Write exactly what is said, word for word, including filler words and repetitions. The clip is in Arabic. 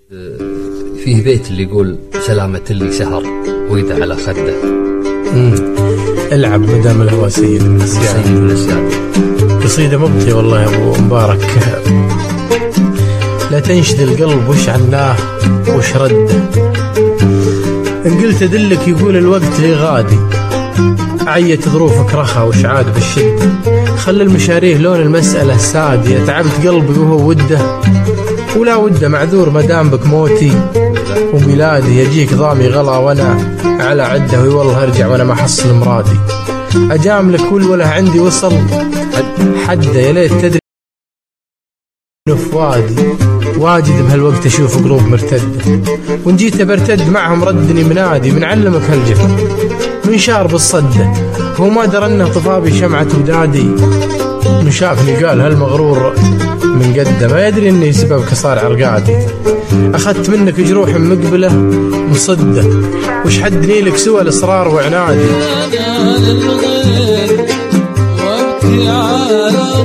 فيه بيت اللي يقول سلامة اللي سهر ويدع على خده. امم العب مدام الهوى سيد من سيد من السياد. قصيدة مبكية والله يا أبو مبارك. لا تنشد القلب وش عناه وش رده، إن قلت أدلك يقول الوقت لي غادي، عيت ظروفك رخا وش عاد بالشدة، خلي المشاريه لون المسألة سادية، تعبت قلبي وهو وده ولا وده معذور مدام بك موتي وميلادي، يجيك ضامي غلا وانا على عده، والله ارجع وانا ما حصل مرادي، اجاملك والوله عندي وصل حده، يا ليت تدري نفوادي واجد بهالوقت اشوف قلوب مرتده، وان جيت برتد معهم ردني منادي، بنعلمك هالجفا من شارب الصده، هو ما درى انه طفابي شمعة ودادي، من شافني قال هالمغرور من قده، ما يدري اني سببك صار عرقادي، اخذت منك جروح مقبله مصده، وش حدني لك سوى الاصرار وعنادي.